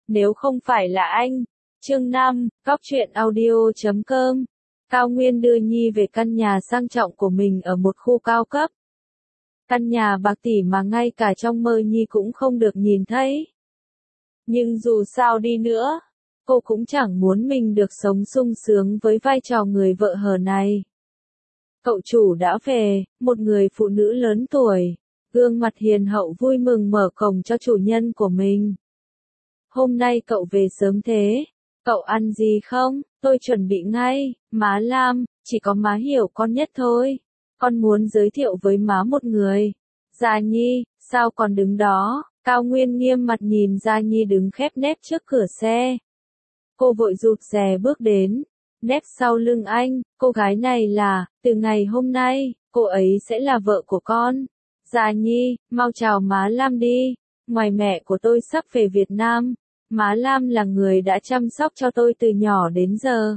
nếu không phải là anh. Chương 5, Cóc truyện audio.com. Cao Nguyên đưa Nhi về căn nhà sang trọng của mình ở một khu cao cấp. Căn nhà bạc tỷ mà ngay cả trong mơ Nhi cũng không được nhìn thấy. Nhưng dù sao đi nữa, cô cũng chẳng muốn mình được sống sung sướng với vai trò người vợ hờ này. Cậu chủ đã về, một người phụ nữ lớn tuổi, gương mặt hiền hậu vui mừng mở cổng cho chủ nhân của mình. Hôm nay cậu về sớm thế, cậu ăn gì không? Tôi chuẩn bị ngay. Má Lam, chỉ có má hiểu con nhất thôi. Con muốn giới thiệu với má một người. Gia Nhi, sao còn đứng đó? Cao Nguyên nghiêm mặt nhìn Gia Nhi đứng khép nép trước cửa xe. Cô vội rụt rè bước đến, nép sau lưng anh. Cô gái này là, từ ngày hôm nay, cô ấy sẽ là vợ của con. Gia Nhi, mau chào má Lam đi. Ngoài mẹ của tôi sắp về Việt Nam, má Lam là người đã chăm sóc cho tôi từ nhỏ đến giờ.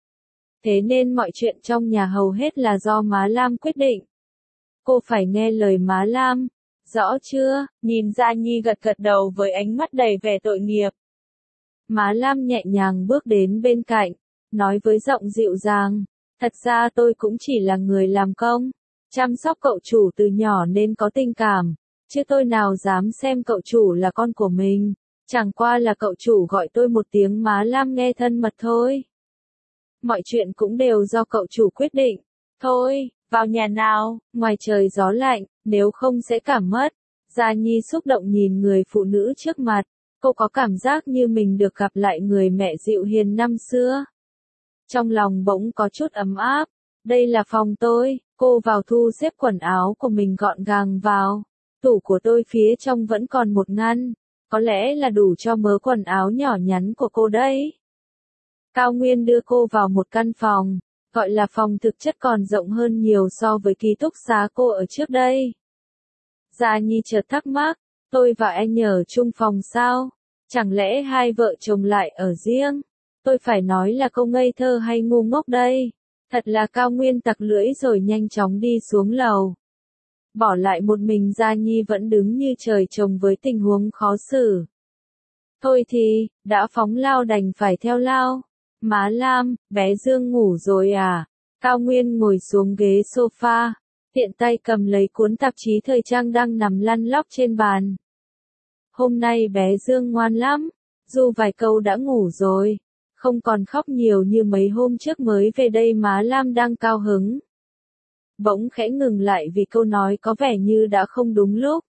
Thế nên mọi chuyện trong nhà hầu hết là do má Lam quyết định. Cô phải nghe lời má Lam. Rõ chưa? Nhìn Gia Nhi gật gật đầu với ánh mắt đầy vẻ tội nghiệp. Má Lam nhẹ nhàng bước đến bên cạnh, nói với giọng dịu dàng. Thật ra tôi cũng chỉ là người làm công, chăm sóc cậu chủ từ nhỏ nên có tình cảm, chứ tôi nào dám xem cậu chủ là con của mình. Chẳng qua là cậu chủ gọi tôi một tiếng má Lam nghe thân mật thôi. Mọi chuyện cũng đều do cậu chủ quyết định. Thôi, vào nhà nào, ngoài trời gió lạnh, nếu không sẽ cảm mất. Gia Nhi xúc động nhìn người phụ nữ trước mặt, cô có cảm giác như mình được gặp lại người mẹ dịu hiền năm xưa. Trong lòng bỗng có chút ấm áp. Đây là phòng tôi. Cô vào thu xếp quần áo của mình gọn gàng vào. Tủ của tôi phía trong vẫn còn một ngăn. Có lẽ là đủ cho mớ quần áo nhỏ nhắn của cô đấy. Cao Nguyên đưa cô vào một căn phòng, gọi là phòng thực chất còn rộng hơn nhiều so với ký túc xá cô ở trước đây. Gia Nhi chợt thắc mắc, tôi và anh ở chung phòng sao? Chẳng lẽ hai vợ chồng lại ở riêng? Tôi phải nói là câu ngây thơ hay ngu ngốc đây? Thật là Cao Nguyên tặc lưỡi rồi nhanh chóng đi xuống lầu. Bỏ lại một mình Gia Nhi vẫn đứng như trời trồng với tình huống khó xử. Thôi thì, đã phóng lao đành phải theo lao. Má Lam, bé Dương ngủ rồi à? Cao Nguyên ngồi xuống ghế sofa, tiện tay cầm lấy cuốn tạp chí thời trang đang nằm lăn lóc trên bàn. Hôm nay bé Dương ngoan lắm, dù vài câu đã ngủ rồi, không còn khóc nhiều như mấy hôm trước mới về đây. Má Lam đang cao hứng. Bỗng khẽ ngừng lại vì câu nói có vẻ như đã không đúng lúc.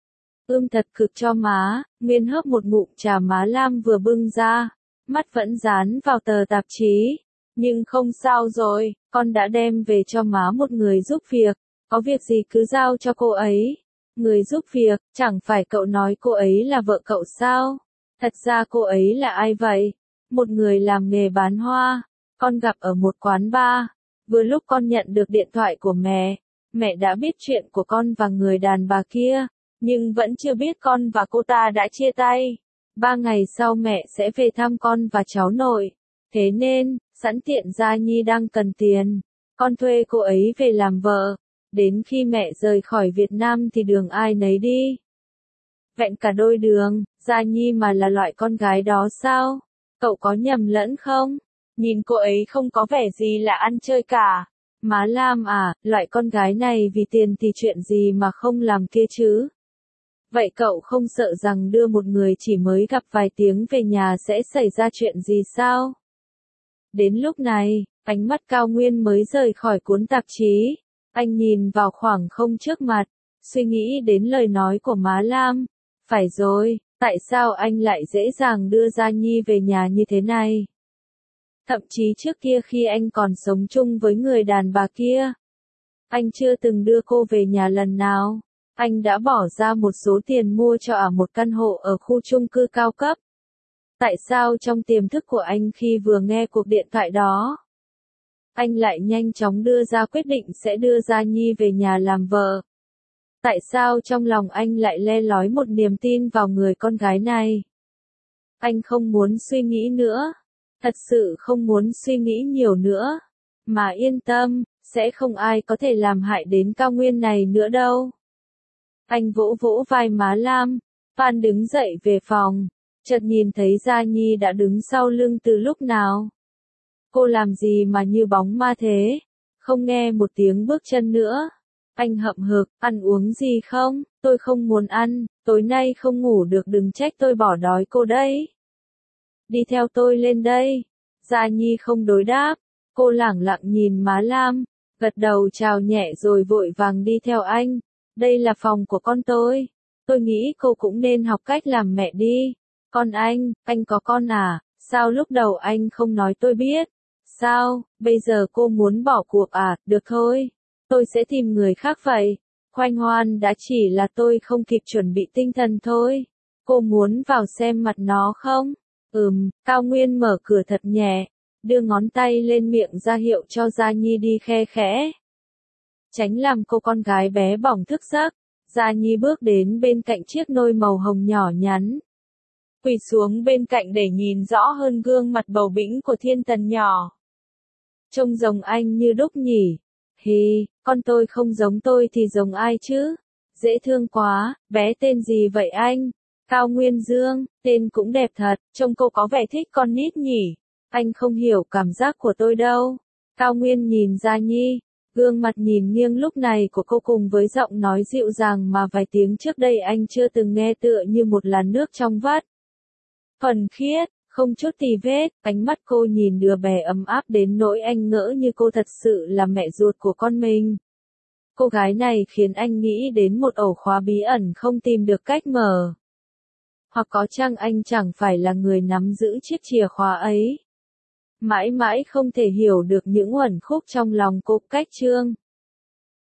Thật cực cho má. Nguyên hớp một ngụm trà má Lam vừa bưng ra, mắt vẫn dán vào tờ tạp chí. Nhưng không sao rồi, con đã đem về cho má một người giúp việc, có việc gì cứ giao cho cô ấy. Người giúp việc, chẳng phải cậu nói cô ấy là vợ cậu sao? Thật ra cô ấy là ai vậy? Một người làm nghề bán hoa, con gặp ở một quán bar. Vừa lúc con nhận được điện thoại của mẹ đã biết chuyện của con và người đàn bà kia, nhưng vẫn chưa biết con và cô ta đã chia tay. 3 ngày sau mẹ sẽ về thăm con và cháu nội. Thế nên, sẵn tiện Gia Nhi đang cần tiền, con thuê cô ấy về làm vợ. Đến khi mẹ rời khỏi Việt Nam thì đường ai nấy đi. Vẹn cả đôi đường. Gia Nhi mà là loại con gái đó sao? Cậu có nhầm lẫn không? Nhìn cô ấy không có vẻ gì là ăn chơi cả. Má Lam à, loại con gái này vì tiền thì chuyện gì mà không làm kia chứ? Vậy cậu không sợ rằng đưa một người chỉ mới gặp vài tiếng về nhà sẽ xảy ra chuyện gì sao? Đến lúc này, ánh mắt Cao Nguyên mới rời khỏi cuốn tạp chí. Anh nhìn vào khoảng không trước mặt, suy nghĩ đến lời nói của má Lam. Phải rồi, tại sao anh lại dễ dàng đưa Gia Nhi về nhà như thế này? Thậm chí trước kia khi anh còn sống chung với người đàn bà kia, anh chưa từng đưa cô về nhà lần nào. Anh đã bỏ ra một số tiền mua cho một căn hộ ở khu chung cư cao cấp. Tại sao trong tiềm thức của anh khi vừa nghe cuộc điện thoại đó, anh lại nhanh chóng đưa ra quyết định sẽ đưa Gia Nhi về nhà làm vợ? Tại sao trong lòng anh lại le lói một niềm tin vào người con gái này? Anh không muốn suy nghĩ nữa. Thật sự không muốn suy nghĩ nhiều nữa. Mà yên tâm, sẽ không ai có thể làm hại đến Cao Nguyên này nữa đâu. Anh vỗ vỗ vai má Lam. Phan đứng dậy về phòng. Chợt nhìn thấy Gia Nhi đã đứng sau lưng từ lúc nào. Cô làm gì mà như bóng ma thế? Không nghe một tiếng bước chân nữa. Anh hậm hực, ăn uống gì không? Tôi không muốn ăn, tối nay không ngủ được, đừng trách tôi bỏ đói cô đấy. Đi theo tôi lên đây. Gia Nhi không đối đáp, cô lẳng lặng nhìn má Lam, gật đầu chào nhẹ rồi vội vàng đi theo anh. Đây là phòng của con tôi nghĩ cô cũng nên học cách làm mẹ đi. Con anh có con à? Sao lúc đầu anh không nói tôi biết? Sao, bây giờ cô muốn bỏ cuộc à? Được thôi, tôi sẽ tìm người khác vậy. Khoanh hoan đã chỉ là tôi không kịp chuẩn bị tinh thần thôi. Cô muốn vào xem mặt nó không? Cao Nguyên mở cửa thật nhẹ, đưa ngón tay lên miệng ra hiệu cho Gia Nhi đi khe khẽ. Tránh làm cô con gái bé bỏng thức giấc, Gia Nhi bước đến bên cạnh chiếc nôi màu hồng nhỏ nhắn. Quỳ xuống bên cạnh để nhìn rõ hơn gương mặt bầu bĩnh của Thiên Tần nhỏ. Trông giống anh như đúc nhỉ? Hì, con tôi không giống tôi thì giống ai chứ? Dễ thương quá, bé tên gì vậy anh? Cao Nguyên Dương, tên cũng đẹp thật, trông cô có vẻ thích con nít nhỉ? Anh không hiểu cảm giác của tôi đâu. Cao Nguyên nhìn Gia Nhi, gương mặt nhìn nghiêng lúc này của cô cùng với giọng nói dịu dàng mà vài tiếng trước đây anh chưa từng nghe, tựa như một làn nước trong vắt. Thuần khiết, không chút tì vết, ánh mắt cô nhìn đứa bé ấm áp đến nỗi anh ngỡ như cô thật sự là mẹ ruột của con mình. Cô gái này khiến anh nghĩ đến một ổ khóa bí ẩn không tìm được cách mở. Hoặc có chăng anh chẳng phải là người nắm giữ chiếc chìa khóa ấy? Mãi mãi không thể hiểu được những uẩn khúc trong lòng cô. Cách chương